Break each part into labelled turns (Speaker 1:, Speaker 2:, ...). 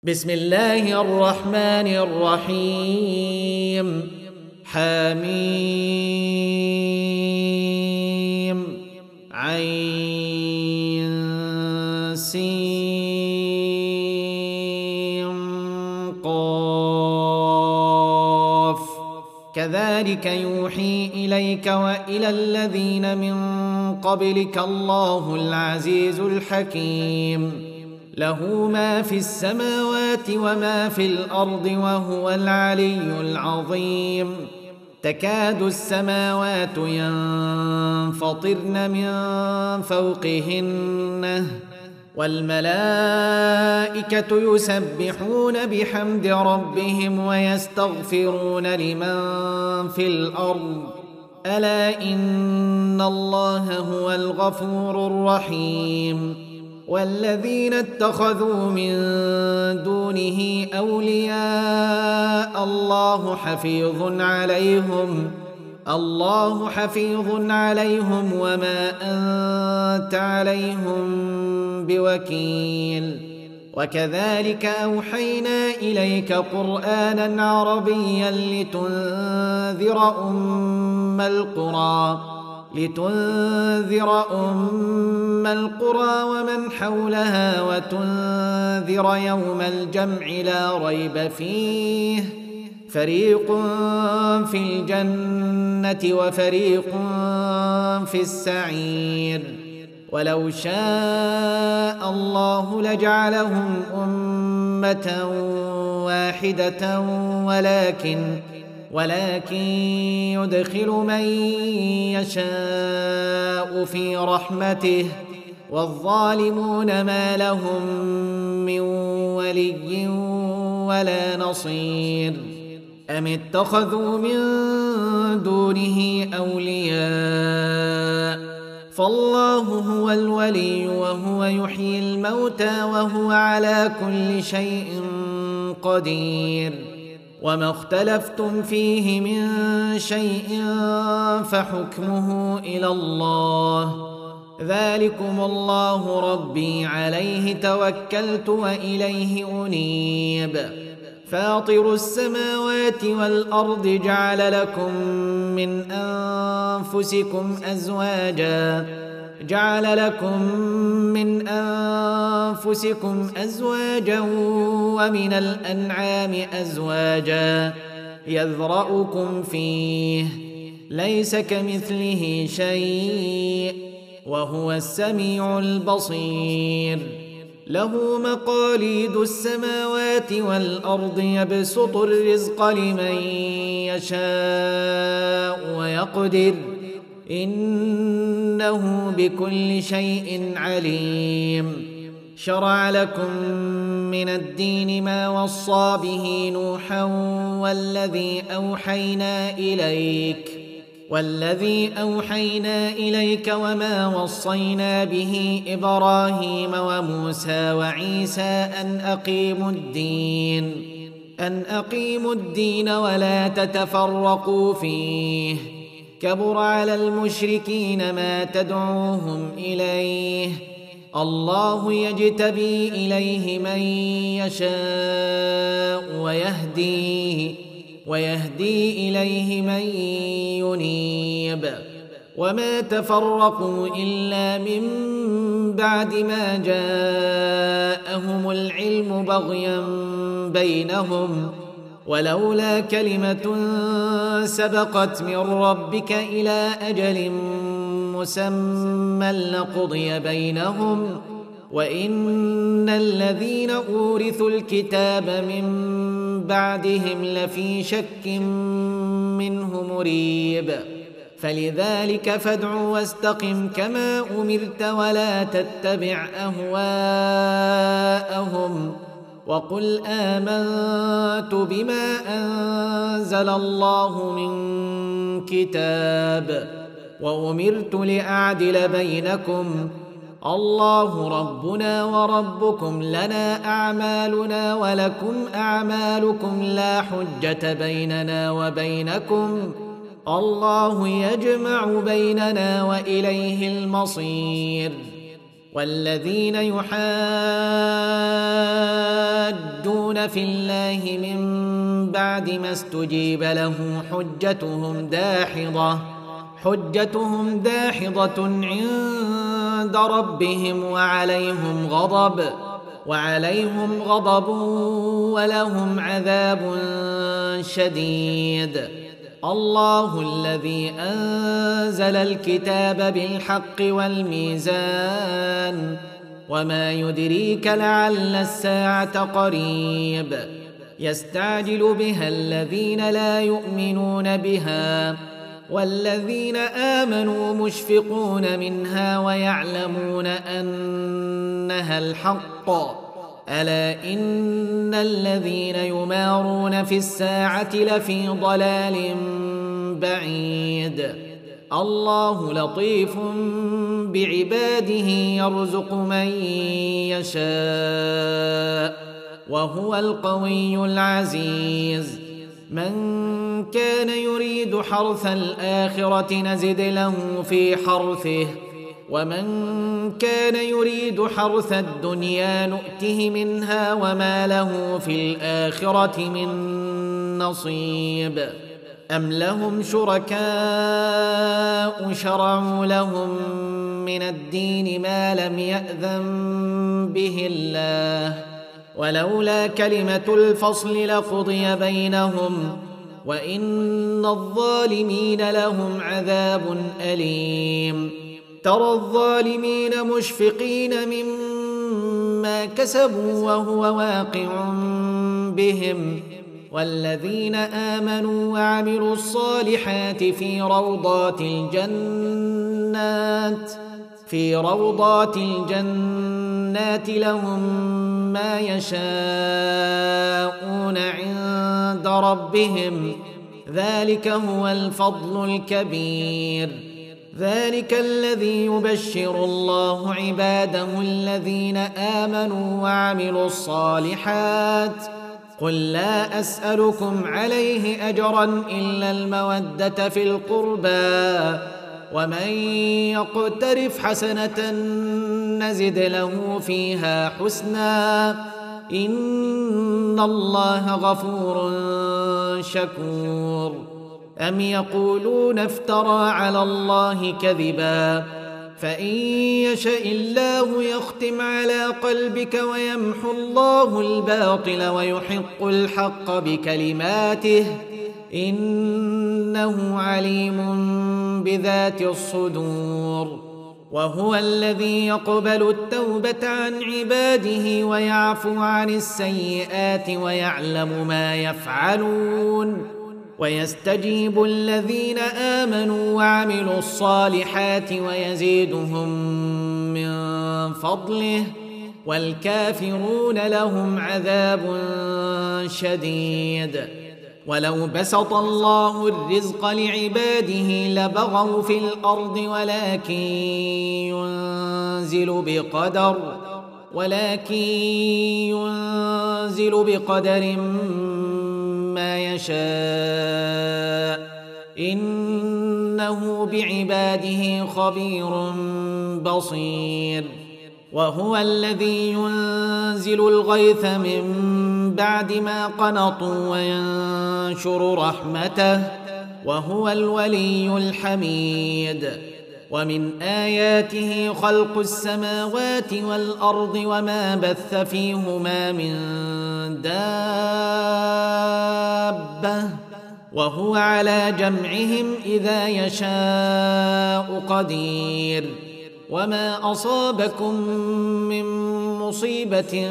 Speaker 1: بسم الله الرحمن الرحيم حميم عين سين قاف كذلك يوحي إليك وإلى الذين من قبلك الله العزيز الحكيم له ما في السماوات وما في الأرض وهو العلي العظيم تكاد السماوات ينفطرن من فوقهن والملائكة يسبحون بحمد ربهم ويستغفرون لمن في الأرض ألا إن الله هو الغفور الرحيم والذين اتخذوا من دونه أولياء الله حفيظ عليهم وما أنت عليهم بوكيل وكذلك أوحينا إليك قرآنا عربيا لتنذر أم القرى ومن حولها وتنذر يوم الجمع لا ريب فيه فريق في الجنة وفريق في السعير ولو شاء الله لجعلهم أمة واحدة ولكن يدخل من يشاء في رحمته والظالمون ما لهم من ولي ولا نصير أم اتخذوا من دونه أولياء فالله هو الولي وهو يحيي الموتى وهو على كل شيء قدير وما اختلفتم فيه من شيء فحكمه إلى الله ذلكم الله ربي عليه توكلت وإليه أنيب فاطر السماوات والأرض جعل لكم من أنفسكم أزواجا ومن الأنعام أزواجا يذرأكم فيه ليس كمثله شيء وهو السميع البصير له مقاليد السماوات والأرض يبسط الرزق لمن يشاء ويقدر إنه بكل شيء عليم شرع لكم من الدين ما وصى به نوحا والذي أوحينا إليك وما وصينا به إبراهيم وموسى وعيسى أن أقيموا الدين ولا تتفرقوا فيه كبر على المشركين ما تدعوهم إليه الله يجتبي إليه من يشاء ويهدي إليه من ينيب وما تفرقوا إلا من بعد ما جاءهم العلم بغيا بينهم ولولا كلمة سبقت من ربك إلى أجل مسمى لقضي بينهم وإن الذين أورثوا الكتاب من بعدهم لفي شك منه مريب فلذلك فادع واستقم كما أمرت ولا تتبع أهواءهم وقل آمنت بما أنزل الله من كتاب وأمرت لأعدل بينكم الله ربنا وربكم لنا أعمالنا ولكم أعمالكم لا حجة بيننا وبينكم الله يجمع بيننا وإليه المصير والذين يحادون يجادلون في الله من بعد ما استجيب له حجتهم داحضة عند ربهم وعليهم غضب ولهم عذاب شديد. الله الذي أنزل الكتاب بالحق والميزان وما يدريك لعل الساعة قريب يستعجل بها الذين لا يؤمنون بها والذين آمنوا مشفقون منها ويعلمون أنها الحق ألا إن الذين يمارون في الساعة لفي ضلال بعيد. الله لطيف بعباده يرزق من يشاء وهو القوي العزيز. من كان يريد حرث الآخرة نزد له في حرثه ومن كان يريد حرث الدنيا نؤته منها وما له في الآخرة من نصيب. أم لهم شركاء شرعوا لهم من الدين ما لم يأذن به الله ولولا كلمة الفصل لقضي بينهم وإن الظالمين لهم عذاب أليم. ترى الظالمين مشفقين مما كسبوا وهو واقع بهم والذين آمنوا وعملوا الصالحات في روضات الجنات لهم ما يشاءون عند ربهم ذلك هو الفضل الكبير. ذلك الذي يبشر الله عباده الذين آمنوا وعملوا الصالحات قل لا أسألكم عليه أجرا إلا المودة في القربى ومن يقترف حسنة نزد له فيها حسنا إن الله غفور شكور. أم يقولون افترى على الله كذبا فإن يشاء الله يختم على قلبك ويمحو الله الباطل ويحق الحق بكلماته إنه عليم بذات الصدور. وهو الذي يقبل التوبة عن عباده ويعفو عن السيئات ويعلم ما يفعلون ويستجيب الذين آمنوا وعملوا الصالحات ويزيدهم من فضله والكافرون لهم عذاب شديد. ولو بسط الله الرزق لعباده لبغوا في الأرض ولكن ينزل بقدر ما يشاء إنه بعباده خبير بصير. وهو الذي ينزل الغيث من بعد ما قنطوا وينشر رحمته وهو الولي الحميد. ومن آياته خلق السماوات والأرض وما بث فيهما من دابة وهو على جمعهم إذا يشاء قدير. وما أصابكم من مصيبة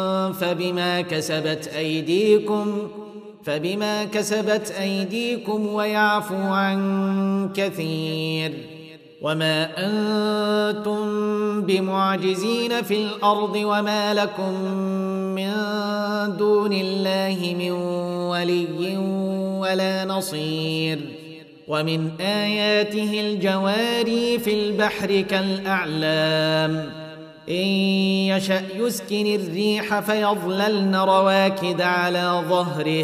Speaker 1: فبما كسبت أيديكم ويعفو عن كثير. وما أنتم بمعجزين في الأرض وما لكم من دون الله من ولي ولا نصير. ومن آياته الجواري في البحر كالأعلام إن يشأ يسكن الريح فيظللن رواكد على ظهره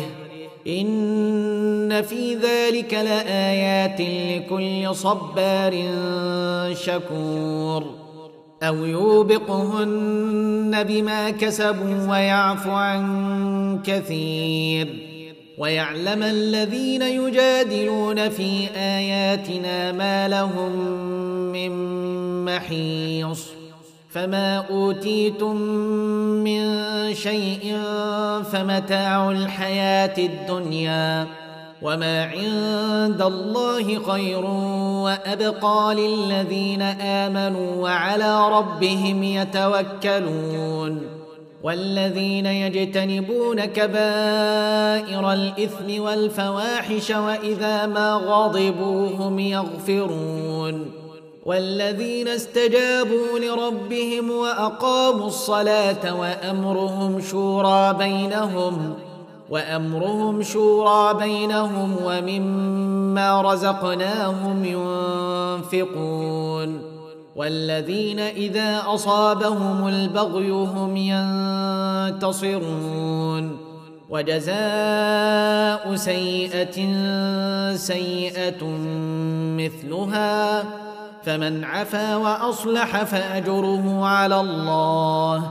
Speaker 1: إن في ذلك لآيات لكل صبار شكور. أو يوبقهن بما كسبوا ويعفو عن كثير ويعلم الذين يجادلون في آياتنا ما لهم من محيص فما أوتيتم من شيء فمتاع الحياة الدنيا وما عند الله خير وأبقى للذين آمنوا وعلى ربهم يتوكلون والذين يجتنبون كبائر الإثم والفواحش وإذا ما غضبوا هم يغفرون والذين استجابوا لربهم وأقاموا الصلاة وأمرهم شورى بينهم ومما رزقناهم ينفقون والذين إذا أصابهم البغي هم ينتصرون وجزاء سيئة سيئة مثلها فمن عفا وأصلح فأجره على الله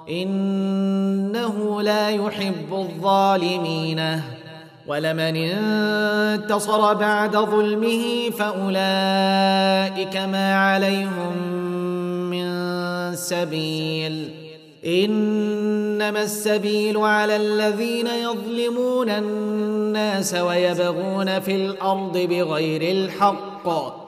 Speaker 1: إنه لا يحب الظالمين ولمن انتصر بعد ظلمه فأولئك ما عليهم من سبيل إنما السبيل على الذين يظلمون الناس ويبغون في الأرض بغير الحق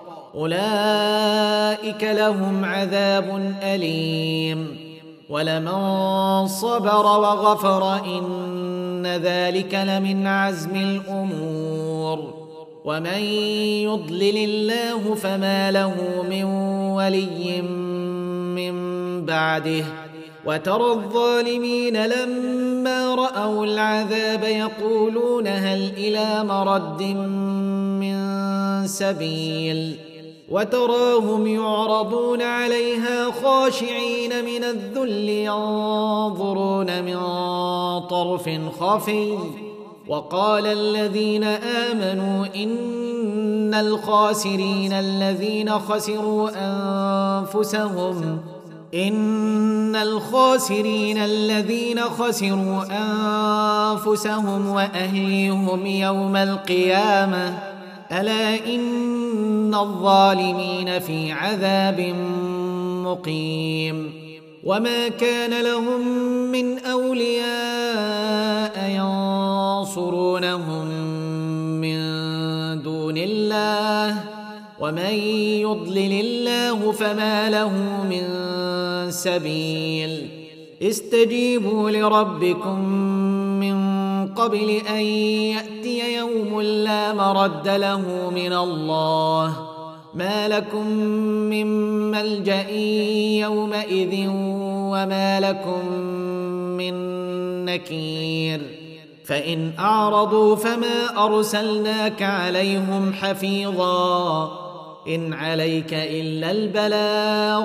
Speaker 1: أولئك لهم عذاب أليم ولمن صبر وغفر إن ذلك لمن عزم الأمور ومن يضلل الله فما له من ولي من بعده وترى الظالمين لما رأوا العذاب يقولون هل إلى مرد من سبيل وتراهم يعرضون عليها خاشعين من الذل ينظرون من طرف خفي وقال الذين آمنوا إن الخاسرين الذين خسروا أنفسهم وأهليهم يوم القيامة ألا إن الظالمين في عذاب مقيم وما كان لهم من أولياء ينصرونهم من دون الله ومن يضلل الله فما له من سبيل استجيبوا لربكم من قبل أن يأتي يوم لا مرد له من الله ما لكم من ملجأ يومئذ وما لكم من نكير فإن أعرضوا فما أرسلناك عليهم حفيظا إن عليك إلا البلاغ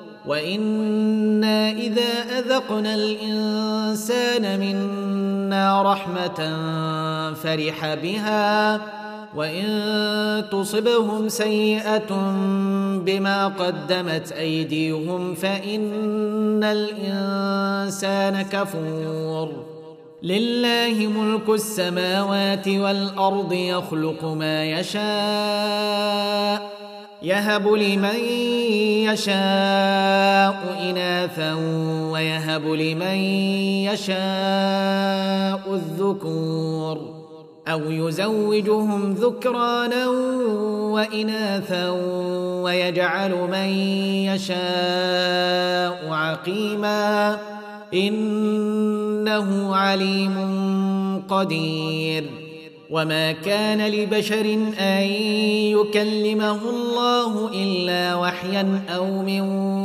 Speaker 1: وإنا إذا أذقنا الإنسان منا رحمة فرح بها وإن تصبهم سيئة بما قدمت أيديهم فإن الإنسان كفور لله ملك السماوات والأرض يخلق ما يشاء يهب لمن يشاء إناثا ويهب لمن يشاء الذكور أو يزوجهم ذكرانا وإناثا ويجعل من يشاء عقيما إنه عليم قدير وما كان لبشر أن يكلمه الله إلا وحيا أو من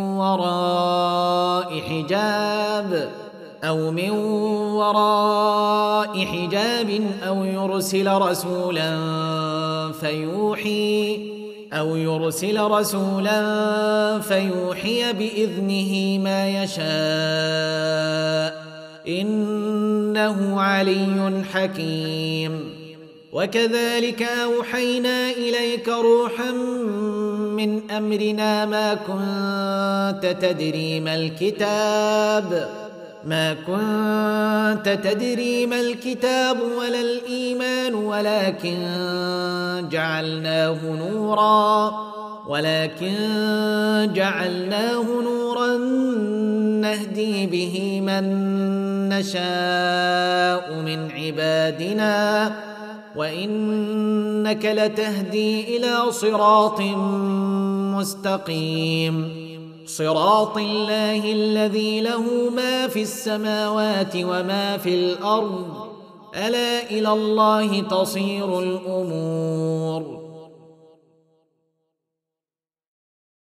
Speaker 1: وراء حجاب أو يرسل رسولا فيوحي بإذنه ما يشاء إنه علي حكيم وكذلك أوحينا إليك روحا من أمرنا ما كنت تدري ما الكتاب ولا الإيمان ولكن جعلناه نورا نهدي به من نشاء من عبادنا وإنك لتهدي إلى صراط مستقيم صراط الله الذي له ما في السماوات وما في الأرض ألا إلى الله تصير الأمور